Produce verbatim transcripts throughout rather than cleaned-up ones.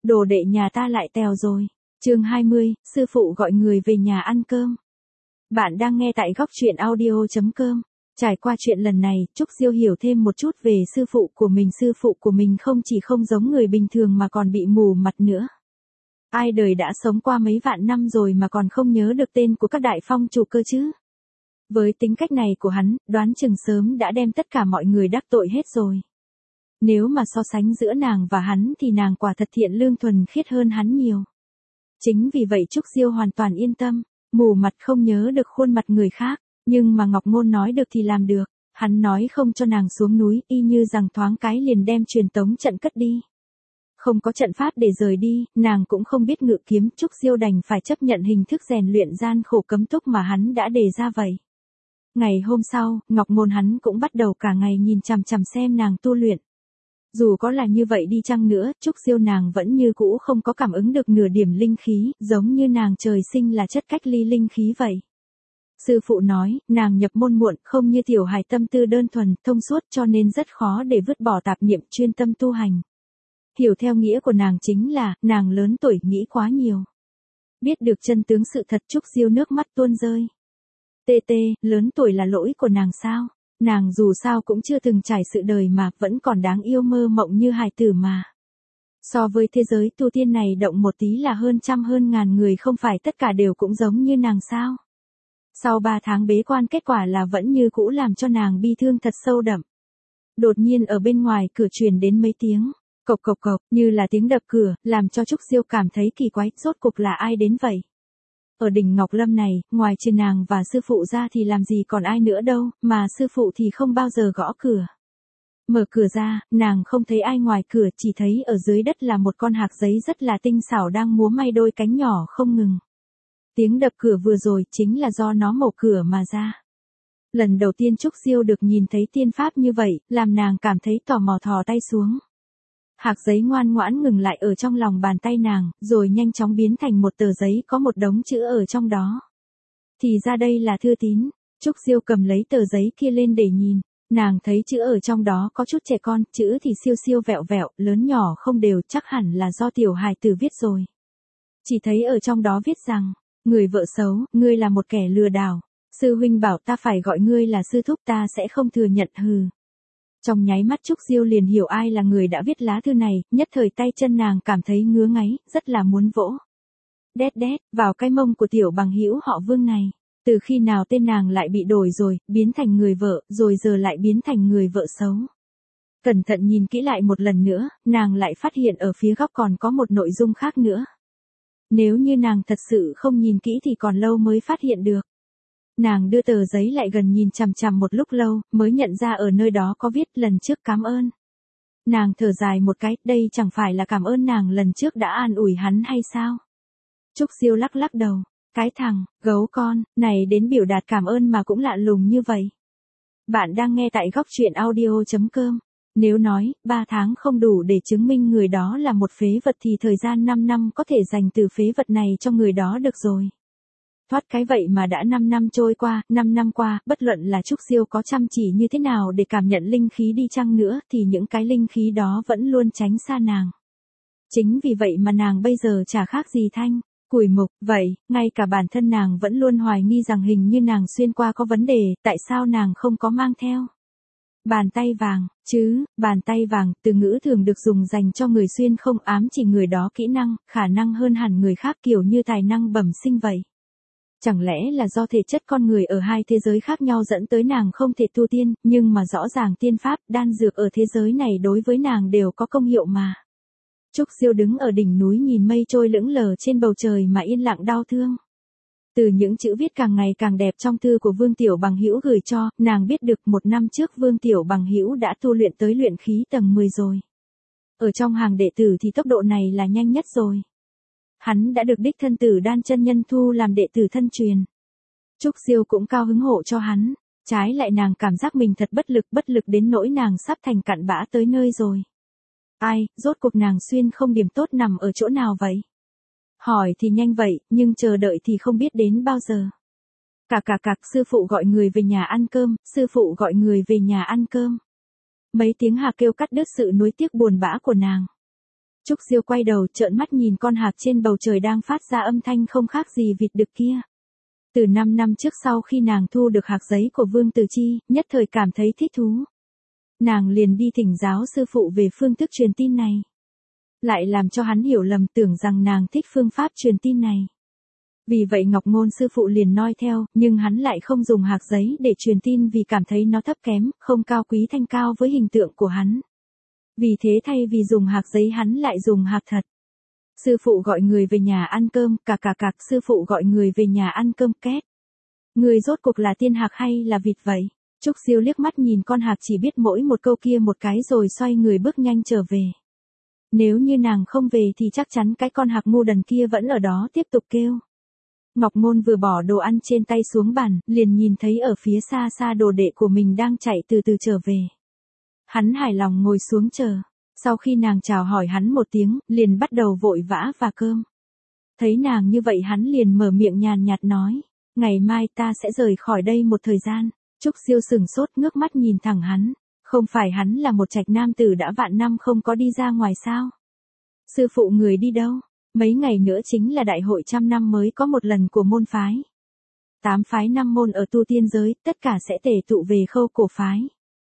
Đồ đệ nhà ta lại tèo rồi. Chương hai mươi, sư phụ gọi người về nhà ăn cơm. Bạn đang nghe tại góc truyện audio chấm com. Trải qua chuyện lần này, Trúc Diêu hiểu thêm một chút về sư phụ của mình. Sư phụ của mình không chỉ không giống người bình thường mà còn bị mù mặt nữa. Ai đời đã sống qua mấy vạn năm rồi mà còn không nhớ được tên của các đại phong chủ cơ chứ? Với tính cách này của hắn, đoán chừng sớm đã đem tất cả mọi người đắc tội hết rồi. Nếu mà so sánh giữa nàng và hắn thì nàng quả thật thiện lương thuần khiết hơn hắn nhiều. Chính vì vậy Trúc Diêu hoàn toàn yên tâm, mù mặt không nhớ được khuôn mặt người khác, nhưng mà Ngọc Ngôn nói được thì làm được, hắn nói không cho nàng xuống núi, y như rằng thoáng cái liền đem truyền tống trận cất đi. Không có trận pháp để rời đi, nàng cũng không biết ngự kiếm, Trúc Diêu đành phải chấp nhận hình thức rèn luyện gian khổ cấm túc mà hắn đã đề ra vậy. Ngày hôm sau, Ngọc Ngôn hắn cũng bắt đầu cả ngày nhìn chằm chằm xem nàng tu luyện. Dù có là như vậy đi chăng nữa, Trúc Diêu nàng vẫn như cũ không có cảm ứng được nửa điểm linh khí, giống như nàng trời sinh là chất cách ly linh khí vậy. Sư phụ nói, nàng nhập môn muộn, không như tiểu hài tâm tư đơn thuần, thông suốt cho nên rất khó để vứt bỏ tạp niệm chuyên tâm tu hành. Hiểu theo nghĩa của nàng chính là, nàng lớn tuổi nghĩ quá nhiều. Biết được chân tướng sự thật Trúc Diêu nước mắt tuôn rơi. Tê tê, lớn tuổi là lỗi của nàng sao? Nàng dù sao cũng chưa từng trải sự đời mà vẫn còn đáng yêu mơ mộng như hài tử mà. So với thế giới tu tiên này động một tí là hơn trăm hơn ngàn người, không phải tất cả đều cũng giống như nàng sao? Sau ba tháng bế quan kết quả là vẫn như cũ làm cho nàng bi thương thật sâu đậm. Đột nhiên ở bên ngoài cửa truyền đến mấy tiếng, cộc cộc cộc, như là tiếng đập cửa, làm cho Trúc Diêu cảm thấy kỳ quái, rốt cục là ai đến vậy? Ở đỉnh Ngọc Lâm này, ngoài trừ nàng và sư phụ ra thì làm gì còn ai nữa đâu, mà sư phụ thì không bao giờ gõ cửa. Mở cửa ra, nàng không thấy ai ngoài cửa, chỉ thấy ở dưới đất là một con hạc giấy rất là tinh xảo đang múa may đôi cánh nhỏ không ngừng. Tiếng đập cửa vừa rồi chính là do nó mở cửa mà ra. Lần đầu tiên Trúc Diêu được nhìn thấy tiên pháp như vậy, làm nàng cảm thấy tò mò thò tay xuống. Hạc giấy ngoan ngoãn ngừng lại ở trong lòng bàn tay nàng, rồi nhanh chóng biến thành một tờ giấy có một đống chữ ở trong đó. Thì ra đây là thư tín. Trúc Diêu cầm lấy tờ giấy kia lên để nhìn, nàng thấy chữ ở trong đó có chút trẻ con, chữ thì siêu siêu vẹo vẹo, lớn nhỏ không đều, chắc hẳn là do tiểu hài tử viết rồi. Chỉ thấy ở trong đó viết rằng, người vợ xấu, ngươi là một kẻ lừa đảo, sư huynh bảo ta phải gọi ngươi là sư thúc, ta sẽ không thừa nhận, hừ. Trong nháy mắt Trúc Diêu liền hiểu ai là người đã viết lá thư này, nhất thời tay chân nàng cảm thấy ngứa ngáy, rất là muốn vỗ. Đét đét, vào cái mông của tiểu bằng hữu họ Vương này, từ khi nào tên nàng lại bị đổi rồi, biến thành người vợ, rồi giờ lại biến thành người vợ xấu. Cẩn thận nhìn kỹ lại một lần nữa, nàng lại phát hiện ở phía góc còn có một nội dung khác nữa. Nếu như nàng thật sự không nhìn kỹ thì còn lâu mới phát hiện được. Nàng đưa tờ giấy lại gần nhìn chằm chằm một lúc lâu, mới nhận ra ở nơi đó có viết lần trước cảm ơn. Nàng thở dài một cái, đây chẳng phải là cảm ơn nàng lần trước đã an ủi hắn hay sao? Trúc Diêu lắc lắc đầu, cái thằng, gấu con, này đến biểu đạt cảm ơn mà cũng lạ lùng như vậy. Bạn đang nghe tại góc truyện audio chấm com. Nếu nói, ba tháng không đủ để chứng minh người đó là một phế vật thì thời gian năm năm có thể dành từ phế vật này cho người đó được rồi. Thoát cái vậy mà đã năm năm trôi qua, năm năm qua, bất luận là Trúc Diêu có chăm chỉ như thế nào để cảm nhận linh khí đi chăng nữa thì những cái linh khí đó vẫn luôn tránh xa nàng. Chính vì vậy mà nàng bây giờ chả khác gì Thanh, Củi Mục, vậy, ngay cả bản thân nàng vẫn luôn hoài nghi rằng hình như nàng xuyên qua có vấn đề, tại sao nàng không có mang theo. Bàn tay vàng, chứ, bàn tay vàng, từ ngữ thường được dùng dành cho người xuyên không ám chỉ người đó kỹ năng, khả năng hơn hẳn người khác kiểu như tài năng bẩm sinh vậy. Chẳng lẽ là do thể chất con người ở hai thế giới khác nhau dẫn tới nàng không thể tu tiên, nhưng mà rõ ràng tiên pháp, đan dược ở thế giới này đối với nàng đều có công hiệu mà. Trúc Diêu đứng ở đỉnh núi nhìn mây trôi lững lờ trên bầu trời mà yên lặng đau thương. Từ những chữ viết càng ngày càng đẹp trong thư của Vương Tiểu Bằng Hữu gửi cho, nàng biết được một năm trước Vương Tiểu Bằng Hữu đã tu luyện tới luyện khí tầng mười rồi. Ở trong hàng đệ tử thì tốc độ này là nhanh nhất rồi. Hắn đã được đích thân Tử Đan chân nhân thu làm đệ tử thân truyền. Trúc Diêu cũng cao hứng hộ cho hắn, trái lại nàng cảm giác mình thật bất lực, bất lực đến nỗi nàng sắp thành cặn bã tới nơi rồi. Ai, rốt cuộc nàng xuyên không điểm tốt nằm ở chỗ nào vậy? Hỏi thì nhanh vậy, nhưng chờ đợi thì không biết đến bao giờ. Cạc cạc cạc, sư phụ gọi người về nhà ăn cơm, sư phụ gọi người về nhà ăn cơm. Mấy tiếng hạc kêu cắt đứt sự nuối tiếc buồn bã của nàng. Trúc Diêu quay đầu trợn mắt nhìn con hạc trên bầu trời đang phát ra âm thanh không khác gì vịt đực kia. Từ năm năm trước sau khi nàng thu được hạc giấy của Vương Tử Chi, nhất thời cảm thấy thích thú. Nàng liền đi thỉnh giáo sư phụ về phương thức truyền tin này. Lại làm cho hắn hiểu lầm tưởng rằng nàng thích phương pháp truyền tin này. Vì vậy Ngọc Ngôn sư phụ liền noi theo, nhưng hắn lại không dùng hạc giấy để truyền tin vì cảm thấy nó thấp kém, không cao quý thanh cao với hình tượng của hắn. Vì thế thay vì dùng hạc giấy hắn lại dùng hạc thật. Sư phụ gọi người về nhà ăn cơm, cà cà cạc, sư phụ gọi người về nhà ăn cơm két. Người rốt cuộc là tiên hạc hay là vịt vậy? Trúc Diêu liếc mắt nhìn con hạc chỉ biết mỗi một câu kia một cái rồi xoay người bước nhanh trở về. Nếu như nàng không về thì chắc chắn cái con hạc ngu đần kia vẫn ở đó tiếp tục kêu. Ngọc Ngôn vừa bỏ đồ ăn trên tay xuống bàn, liền nhìn thấy ở phía xa xa đồ đệ của mình đang chạy từ từ trở về. Hắn hài lòng ngồi xuống chờ. Sau khi nàng chào hỏi hắn một tiếng, liền bắt đầu vội vã và cơm. Thấy nàng như vậy hắn liền mở miệng nhàn nhạt nói, ngày mai ta sẽ rời khỏi đây một thời gian. Trúc Diêu sừng sốt ngước mắt nhìn thẳng hắn, không phải hắn là một trạch nam tử đã vạn năm không có đi ra ngoài sao? Sư phụ người đi đâu? Mấy ngày nữa chính là đại hội trăm năm mới có một lần của môn phái. Tám phái năm môn ở tu tiên giới, tất cả sẽ tề tụ về Khâu Cổ phái.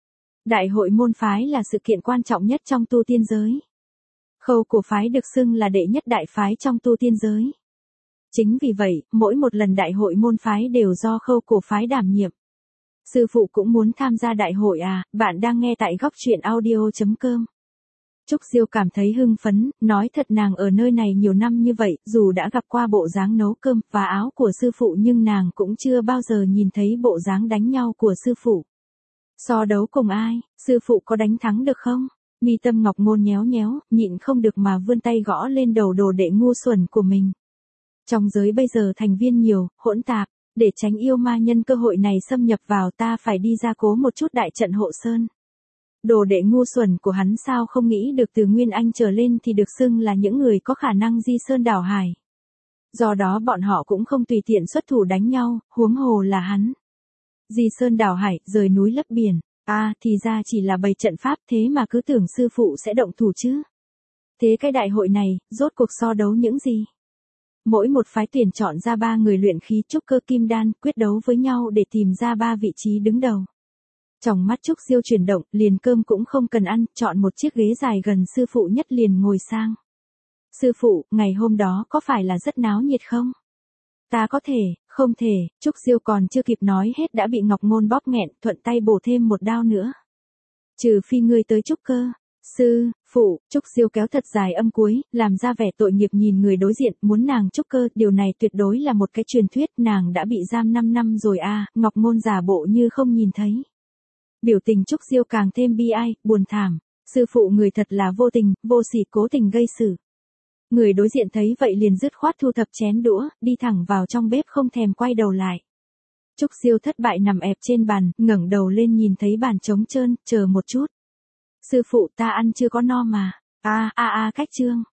Đại hội môn phái là sự kiện quan trọng nhất trong tu tiên giới. Khâu Cổ phái được xưng là đệ nhất đại phái trong tu tiên giới. Chính vì vậy, mỗi một lần đại hội môn phái đều do Khâu Cổ phái đảm nhiệm. Sư phụ cũng muốn tham gia đại hội à, bạn đang nghe tại góc truyện audio chấm com. Trúc Diêu cảm thấy hưng phấn, nói thật nàng ở nơi này nhiều năm như vậy, dù đã gặp qua bộ dáng nấu cơm và áo của sư phụ nhưng nàng cũng chưa bao giờ nhìn thấy bộ dáng đánh nhau của sư phụ. So đấu cùng ai, sư phụ có đánh thắng được không? Mi tâm Ngọc Ngôn nhéo nhéo, nhịn không được mà vươn tay gõ lên đầu đồ đệ ngu xuẩn của mình. Trong giới bây giờ thành viên nhiều, hỗn tạp, để tránh yêu ma nhân cơ hội này xâm nhập vào ta phải đi ra cố một chút đại trận hộ sơn. Đồ đệ ngu xuẩn của hắn sao không nghĩ được từ Nguyên Anh trở lên thì được xưng là những người có khả năng di sơn đảo hải. Do đó bọn họ cũng không tùy tiện xuất thủ đánh nhau, huống hồ là hắn. Di sơn đảo hải, rời núi lấp biển, à thì ra chỉ là bày trận pháp thế mà cứ tưởng sư phụ sẽ động thủ chứ. Thế cái đại hội này, rốt cuộc so đấu những gì? Mỗi một phái tuyển chọn ra ba người luyện khí trúc cơ kim đan, quyết đấu với nhau để tìm ra ba vị trí đứng đầu. Trong mắt Trúc Diêu chuyển động, liền cơm cũng không cần ăn, chọn một chiếc ghế dài gần sư phụ nhất liền ngồi sang. Sư phụ, ngày hôm đó có phải là rất náo nhiệt không? Ta có thể, không thể, Trúc Diêu còn chưa kịp nói hết đã bị Ngọc Ngôn bóp nghẹn, thuận tay bổ thêm một đao nữa. Trừ phi ngươi tới trúc cơ. Sư, phụ, Trúc Diêu kéo thật dài âm cuối, làm ra vẻ tội nghiệp nhìn người đối diện, muốn nàng trúc cơ, điều này tuyệt đối là một cái truyền thuyết, nàng đã bị giam năm năm rồi à, Ngọc Ngôn giả bộ như không nhìn thấy. Biểu tình Trúc Diêu càng thêm bi ai, buồn thảm, sư phụ người thật là vô tình, vô sỉ cố tình gây sự. Người đối diện thấy vậy liền dứt khoát thu thập chén đũa, đi thẳng vào trong bếp không thèm quay đầu lại. Trúc Diêu thất bại nằm ẹp trên bàn, ngẩng đầu lên nhìn thấy bàn trống trơn, chờ một chút. Sư phụ ta ăn chưa có no mà, a a a cách trương.